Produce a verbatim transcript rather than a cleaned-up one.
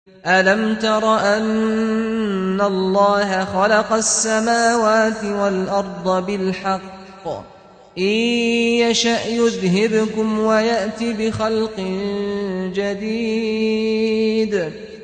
أَلَمْ تَرَ أَنَّ اللَّهَ خَلَقَ السَّمَاوَاتِ وَالْأَرْضَ بِالْحَقِّ ۚ إِن يَشَأْ يُذْهِبْكُمْ وَيَأْتِ بِخَلْقٍ جَدِيدٍ